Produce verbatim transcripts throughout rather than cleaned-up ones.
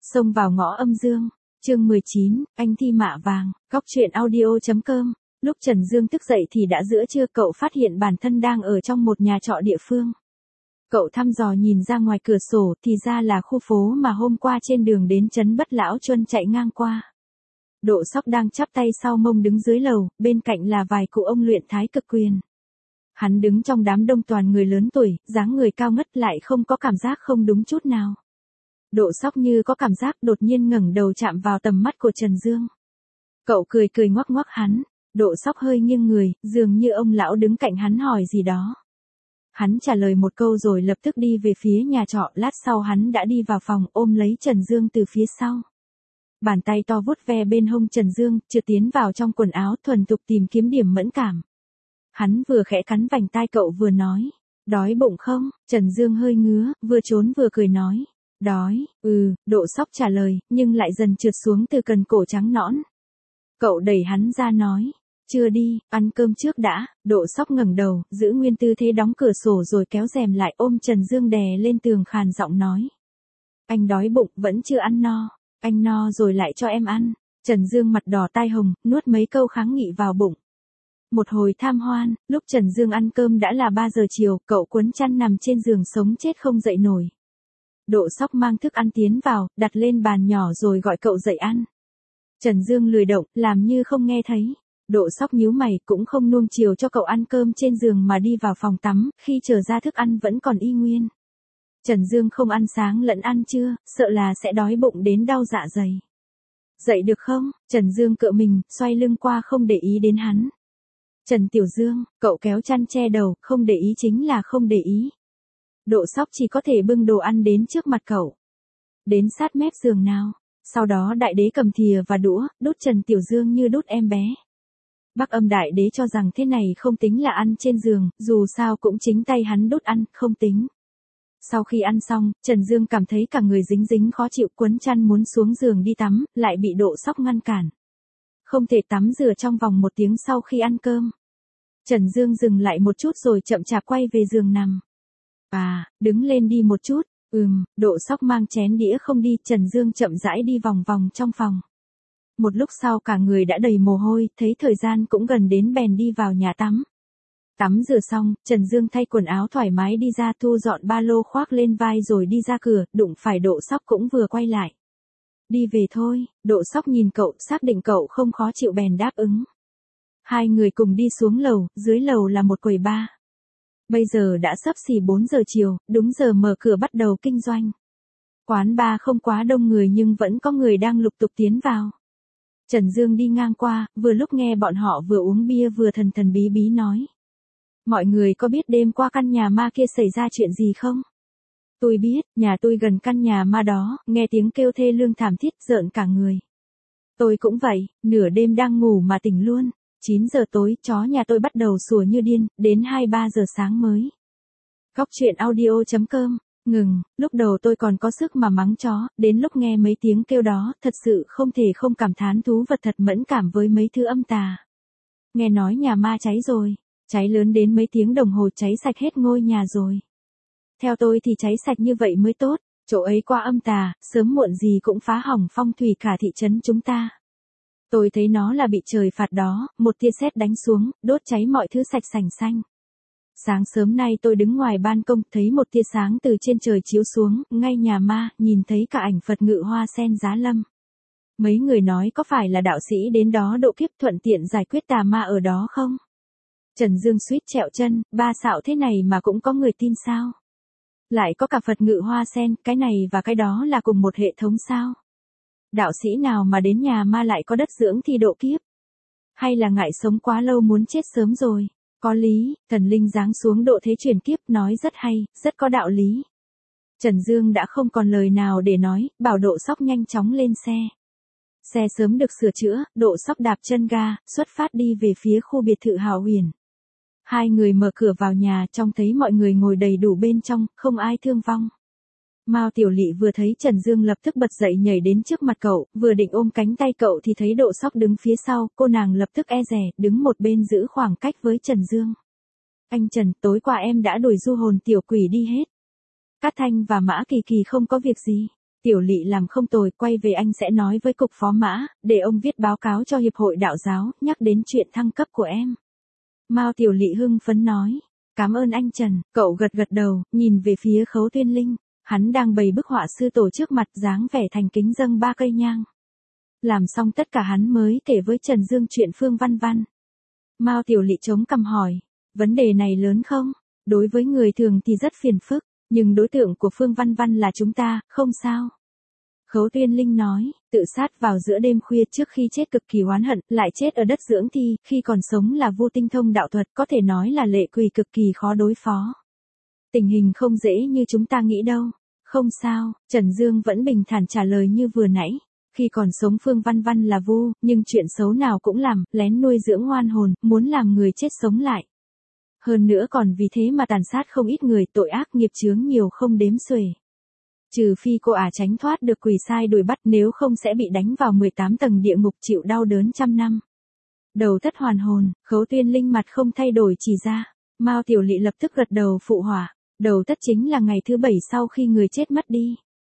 Xông vào ngõ âm dương, chương mười chín, anh thi mạ vàng, góc truyện audio.com. Lúc Trần Dương thức dậy thì đã giữa trưa, cậu phát hiện bản thân đang ở trong một nhà trọ địa phương. Cậu thăm dò nhìn ra ngoài cửa sổ thì ra là khu phố mà hôm qua trên đường đến trấn Bất Lão Chuân chạy ngang qua. Độ Sóc đang chắp tay sau mông đứng dưới lầu, bên cạnh là vài cụ ông luyện thái cực quyền. Hắn đứng trong đám đông toàn người lớn tuổi, dáng người cao ngất lại không có cảm giác không đúng chút nào. Độ Sóc như có cảm giác đột nhiên ngẩng đầu chạm vào tầm mắt của Trần Dương. Cậu cười cười ngoắc ngoắc hắn, Độ Sóc hơi nghiêng người, dường như ông lão đứng cạnh hắn hỏi gì đó. Hắn trả lời một câu rồi lập tức đi về phía nhà trọ, lát sau hắn đã đi vào phòng ôm lấy Trần Dương từ phía sau. Bàn tay to vuốt ve bên hông Trần Dương, trượt tiến vào trong quần áo thuần thục tìm kiếm điểm mẫn cảm. Hắn vừa khẽ cắn vành tai cậu vừa nói, đói bụng không? Trần Dương hơi ngứa, vừa trốn vừa cười nói, đói, ừ, Độ Sóc trả lời, nhưng lại dần trượt xuống từ cần cổ trắng nõn. Cậu đẩy hắn ra nói, chưa đi, ăn cơm trước đã. Độ Sóc ngẩng đầu, giữ nguyên tư thế đóng cửa sổ rồi kéo rèm lại ôm Trần Dương đè lên tường khàn giọng nói. Anh đói bụng, vẫn chưa ăn no, anh no rồi lại cho em ăn. Trần Dương mặt đỏ tai hồng, nuốt mấy câu kháng nghị vào bụng. Một hồi tham hoan, lúc Trần Dương ăn cơm đã là ba giờ chiều, cậu cuốn chăn nằm trên giường sống chết không dậy nổi. Độ Sóc mang thức ăn tiến vào, đặt lên bàn nhỏ rồi gọi cậu dậy ăn. Trần Dương lười động, làm như không nghe thấy. Độ Sóc nhíu mày, cũng không nuông chiều cho cậu ăn cơm trên giường mà đi vào phòng tắm, khi trở ra thức ăn vẫn còn y nguyên. Trần Dương không ăn sáng lẫn ăn trưa, sợ là sẽ đói bụng đến đau dạ dày. Dậy được không? Trần Dương cựa mình, xoay lưng qua không để ý đến hắn. Trần Tiểu Dương, cậu kéo chăn che đầu, không để ý chính là không để ý. Độ Sóc chỉ có thể bưng đồ ăn đến trước mặt cậu. Đến sát mép giường nào. Sau đó đại đế cầm thìa và đũa, đút Trần Tiểu Dương như đút em bé. Bắc Âm đại đế cho rằng thế này không tính là ăn trên giường, dù sao cũng chính tay hắn đút ăn, không tính. Sau khi ăn xong, Trần Dương cảm thấy cả người dính dính khó chịu, quấn chăn muốn xuống giường đi tắm, lại bị Độ Sóc ngăn cản. Không thể tắm rửa trong vòng một tiếng sau khi ăn cơm. Trần Dương dừng lại một chút rồi chậm chạp quay về giường nằm. À, đứng lên đi một chút. Ừm, Độ Sóc mang chén đĩa không đi, Trần Dương chậm rãi đi vòng vòng trong phòng. Một lúc sau cả người đã đầy mồ hôi, thấy thời gian cũng gần đến bèn đi vào nhà tắm. Tắm rửa xong, Trần Dương thay quần áo thoải mái đi ra, thu dọn ba lô khoác lên vai rồi đi ra cửa, đụng phải Độ Sóc cũng vừa quay lại. Đi về thôi. Độ Sóc nhìn cậu, xác định cậu không khó chịu bèn đáp ứng. Hai người cùng đi xuống lầu, dưới lầu là một quầy bar. Bây giờ đã sắp xỉ bốn giờ chiều, đúng giờ mở cửa bắt đầu kinh doanh. Quán bar không quá đông người nhưng vẫn có người đang lục tục tiến vào. Trần Dương đi ngang qua, vừa lúc nghe bọn họ vừa uống bia vừa thần thần bí bí nói. Mọi người có biết đêm qua căn nhà ma kia xảy ra chuyện gì không? Tôi biết, nhà tôi gần căn nhà ma đó, nghe tiếng kêu thê lương thảm thiết rợn cả người. Tôi cũng vậy, nửa đêm đang ngủ mà tỉnh luôn. chín giờ tối, chó nhà tôi bắt đầu sủa như điên, đến hai ba giờ sáng mới. Góc truyện audio.com, ngừng, lúc đầu tôi còn có sức mà mắng chó, đến lúc nghe mấy tiếng kêu đó, thật sự không thể không cảm thán thú vật thật mẫn cảm với mấy thứ âm tà. Nghe nói nhà ma cháy rồi, cháy lớn đến mấy tiếng đồng hồ cháy sạch hết ngôi nhà rồi. Theo tôi thì cháy sạch như vậy mới tốt, chỗ ấy qua âm tà, sớm muộn gì cũng phá hỏng phong thủy cả thị trấn chúng ta. Tôi thấy nó là bị trời phạt đó, một tia sét đánh xuống, đốt cháy mọi thứ sạch sành xanh. Sáng sớm nay tôi đứng ngoài ban công, thấy một tia sáng từ trên trời chiếu xuống, ngay nhà ma, nhìn thấy cả ảnh Phật ngự hoa sen giá lâm. Mấy người nói có phải là đạo sĩ đến đó độ kiếp thuận tiện giải quyết tà ma ở đó không? Trần Dương suýt trẹo chân, ba xạo thế này mà cũng có người tin sao? Lại có cả Phật ngự hoa sen, cái này và cái đó là cùng một hệ thống sao? Đạo sĩ nào mà đến nhà ma lại có đất dưỡng thì độ kiếp? Hay là ngại sống quá lâu muốn chết sớm rồi? Có lý, thần linh giáng xuống độ thế chuyển kiếp, nói rất hay, rất có đạo lý. Trần Dương đã không còn lời nào để nói, bảo Độ Sóc nhanh chóng lên xe. Xe sớm được sửa chữa, Độ Sóc đạp chân ga, xuất phát đi về phía khu biệt thự Hào Huyền. Hai người mở cửa vào nhà, trông thấy mọi người ngồi đầy đủ bên trong, không ai thương vong. Mao Tiểu Lị vừa thấy Trần Dương lập tức bật dậy nhảy đến trước mặt cậu, vừa định ôm cánh tay cậu thì thấy Độ Sóc đứng phía sau, cô nàng lập tức e dè, đứng một bên giữ khoảng cách với Trần Dương. Anh Trần, tối qua em đã đuổi du hồn tiểu quỷ đi hết. Cát Thanh và Mã Kỳ Kỳ không có việc gì. Tiểu Lỵ làm không tồi, quay về anh sẽ nói với cục phó Mã, để ông viết báo cáo cho hiệp hội đạo giáo, nhắc đến chuyện thăng cấp của em. Mao Tiểu Lỵ hưng phấn nói, cảm ơn anh Trần, cậu gật gật đầu, nhìn về phía Khấu Tuyên Linh, hắn đang bày bức họa sư tổ trước mặt dáng vẻ thành kính dâng ba cây nhang. Làm xong tất cả hắn mới kể với Trần Dương chuyện Phương Văn Văn. Mao Tiểu Lỵ chống cằm hỏi, vấn đề này lớn không? Đối với người thường thì rất phiền phức, nhưng đối tượng của Phương Văn Văn là chúng ta, không sao. Khấu Tuyên Linh nói, tự sát vào giữa đêm khuya trước khi chết cực kỳ oán hận, lại chết ở đất dưỡng thi, khi còn sống là vô tinh thông đạo thuật, có thể nói là lệ quỷ cực kỳ khó đối phó. Tình hình không dễ như chúng ta nghĩ đâu. Không sao, Trần Dương vẫn bình thản trả lời như vừa nãy. Khi còn sống Phương Văn Văn là vu, nhưng chuyện xấu nào cũng làm, lén nuôi dưỡng oan hồn, muốn làm người chết sống lại. Hơn nữa còn vì thế mà tàn sát không ít người, tội ác nghiệp chướng nhiều không đếm xuể. Trừ phi cô ả tránh thoát được quỷ sai đuổi bắt, nếu không sẽ bị đánh vào mười tám tầng địa ngục chịu đau đớn trăm năm. Đầu thất hoàn hồn, Khấu Tuyên Linh mặt không thay đổi chỉ ra. Mao Tiểu Lỵ lập tức gật đầu phụ họa. Đầu thất chính là ngày thứ bảy sau khi người chết mất đi.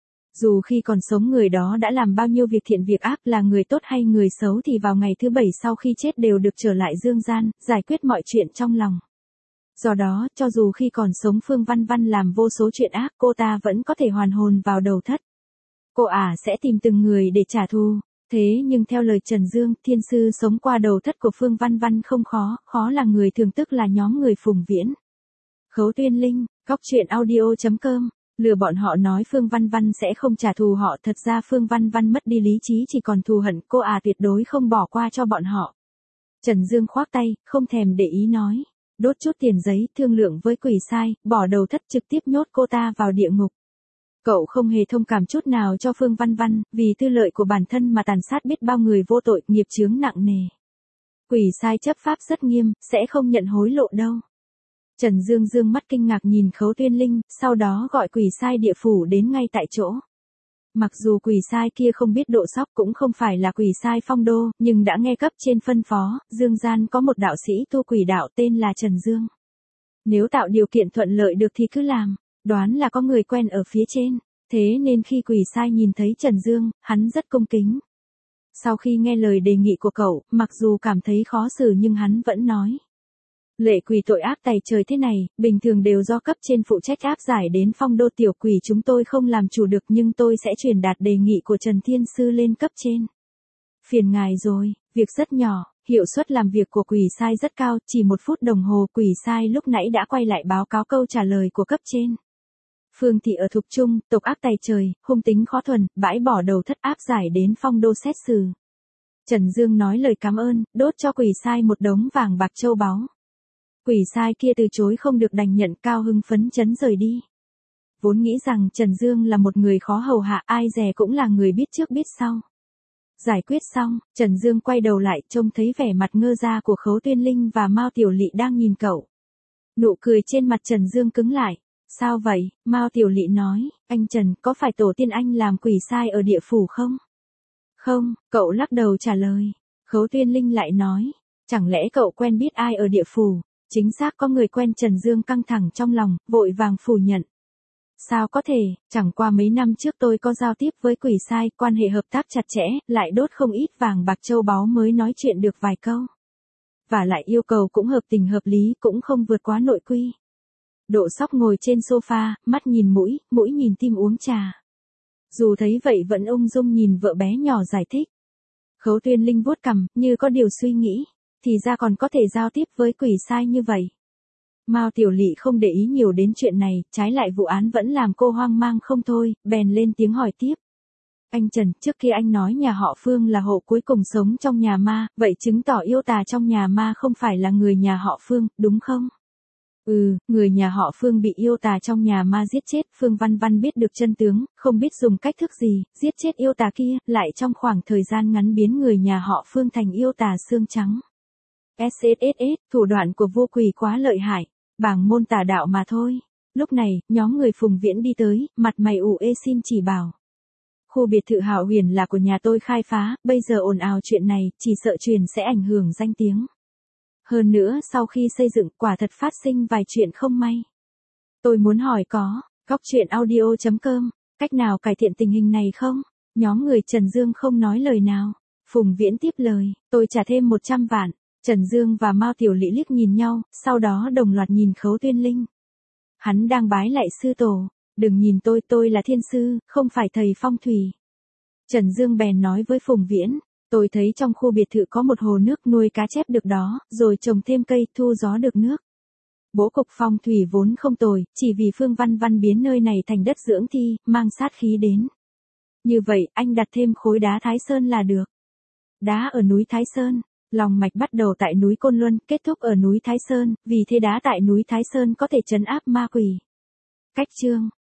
Dù khi còn sống người đó đã làm bao nhiêu việc thiện việc ác, là người tốt hay người xấu, thì vào ngày thứ bảy sau khi chết đều được trở lại dương gian, giải quyết mọi chuyện trong lòng. Do đó, cho dù khi còn sống Phương Văn Văn làm vô số chuyện ác, cô ta vẫn có thể hoàn hồn vào đầu thất. Cô ả sẽ tìm từng người để trả thù. Thế nhưng theo lời Trần Dương, thiên sư sống qua đầu thất của Phương Văn Văn không khó, khó là người thường, tức là nhóm người Phùng Viễn. Khấu Tuyên Linh, Cóc Truyện Audio chấm com, lừa bọn họ nói Phương Văn Văn sẽ không trả thù họ, thật ra Phương Văn Văn mất đi lý trí chỉ còn thù hận, cô à tuyệt đối không bỏ qua cho bọn họ. Trần Dương khoác tay, không thèm để ý nói, đốt chút tiền giấy, thương lượng với quỷ sai, bỏ đầu thất trực tiếp nhốt cô ta vào địa ngục. Cậu không hề thông cảm chút nào cho Phương Văn Văn, vì tư lợi của bản thân mà tàn sát biết bao người vô tội, nghiệp chướng nặng nề. Quỷ sai chấp pháp rất nghiêm, sẽ không nhận hối lộ đâu. Trần Dương dương mắt kinh ngạc nhìn Khấu Tuyên Linh, sau đó gọi quỷ sai địa phủ đến ngay tại chỗ. Mặc dù quỷ sai kia không biết độ sóc, cũng không phải là quỷ sai phong đô, nhưng đã nghe cấp trên phân phó, dương gian có một đạo sĩ tu quỷ đạo tên là Trần Dương. Nếu tạo điều kiện thuận lợi được thì cứ làm, đoán là có người quen ở phía trên, thế nên khi quỷ sai nhìn thấy Trần Dương, hắn rất cung kính. Sau khi nghe lời đề nghị của cậu, mặc dù cảm thấy khó xử nhưng hắn vẫn nói. Lệ quỷ tội ác tày trời thế này, bình thường đều do cấp trên phụ trách áp giải đến phong đô, tiểu quỷ chúng tôi không làm chủ được, nhưng tôi sẽ truyền đạt đề nghị của Trần Thiên Sư lên cấp trên. Phiền ngài rồi, việc rất nhỏ, hiệu suất làm việc của quỷ sai rất cao, chỉ một phút đồng hồ quỷ sai lúc nãy đã quay lại báo cáo câu trả lời của cấp trên. Phương thị ở Thục Trung, tộc ác tày trời, hung tính khó thuần, bãi bỏ đầu thất áp giải đến phong đô xét xử. Trần Dương nói lời cảm ơn, đốt cho quỷ sai một đống vàng bạc châu báu. Quỷ sai kia từ chối không được đành nhận, cao hưng phấn chấn rời đi. Vốn nghĩ rằng Trần Dương là một người khó hầu hạ, ai dè cũng là người biết trước biết sau. Giải quyết xong, Trần Dương quay đầu lại, trông thấy vẻ mặt ngơ ra của Khấu Tuyên Linh và Mao Tiểu Lỵ đang nhìn cậu. Nụ cười trên mặt Trần Dương cứng lại. Sao vậy? Mao Tiểu Lỵ nói, anh Trần, có phải tổ tiên anh làm quỷ sai ở địa phủ không? Không, cậu lắc đầu trả lời. Khấu Tuyên Linh lại nói, chẳng lẽ cậu quen biết ai ở địa phủ? Chính xác có người quen. Trần Dương căng thẳng trong lòng, vội vàng phủ nhận. Sao có thể, chẳng qua mấy năm trước tôi có giao tiếp với quỷ sai, quan hệ hợp tác chặt chẽ, lại đốt không ít vàng bạc châu báu mới nói chuyện được vài câu. Và lại yêu cầu cũng hợp tình hợp lý, cũng không vượt quá nội quy. Độ Sóc ngồi trên sofa, mắt nhìn mũi, mũi nhìn tim uống trà. Dù thấy vậy vẫn ung dung nhìn vợ bé nhỏ giải thích. Khấu Tuyên Linh vuốt cằm, như có điều suy nghĩ. Thì ra còn có thể giao tiếp với quỷ sai như vậy. Mao Tiểu Lỵ không để ý nhiều đến chuyện này, trái lại vụ án vẫn làm cô hoang mang không thôi, bèn lên tiếng hỏi tiếp. Anh Trần, trước kia anh nói nhà họ Phương là hộ cuối cùng sống trong nhà ma, vậy chứng tỏ yêu tà trong nhà ma không phải là người nhà họ Phương, đúng không? Ừ, người nhà họ Phương bị yêu tà trong nhà ma giết chết, Phương Văn Văn biết được chân tướng, không biết dùng cách thức gì, giết chết yêu tà kia, lại trong khoảng thời gian ngắn biến người nhà họ Phương thành yêu tà xương trắng. ét ét ét ét, thủ đoạn của vô quỷ quá lợi hại, bảng môn tà đạo mà thôi. Lúc này, nhóm người Phùng Viễn đi tới, mặt mày ủ ê xin chỉ bảo. Khu biệt thự Hạo Huyền là của nhà tôi khai phá, bây giờ ồn ào chuyện này, chỉ sợ truyền sẽ ảnh hưởng danh tiếng. Hơn nữa, sau khi xây dựng, quả thật phát sinh vài chuyện không may. Tôi muốn hỏi có, Cóc Truyện Audio chấm com cách nào cải thiện tình hình này không? Nhóm người Trần Dương không nói lời nào. Phùng Viễn tiếp lời, tôi trả thêm một trăm vạn. Trần Dương và Mao Tiểu Lị liếc nhìn nhau, sau đó đồng loạt nhìn Khấu Tuyên Linh. Hắn đang bái lạy sư tổ, đừng nhìn tôi, tôi là thiên sư, không phải thầy phong thủy. Trần Dương bèn nói với Phùng Viễn, tôi thấy trong khu biệt thự có một hồ nước nuôi cá chép được đó, rồi trồng thêm cây, thu gió được nước. Bố cục phong thủy vốn không tồi, chỉ vì Phương Văn Văn biến nơi này thành đất dưỡng thi, mang sát khí đến. Như vậy, anh đặt thêm khối đá Thái Sơn là được. Đá ở núi Thái Sơn, lòng mạch bắt đầu tại núi Côn Luân, kết thúc ở núi Thái Sơn, vì thế đá tại núi Thái Sơn có thể trấn áp ma quỷ. Cách chương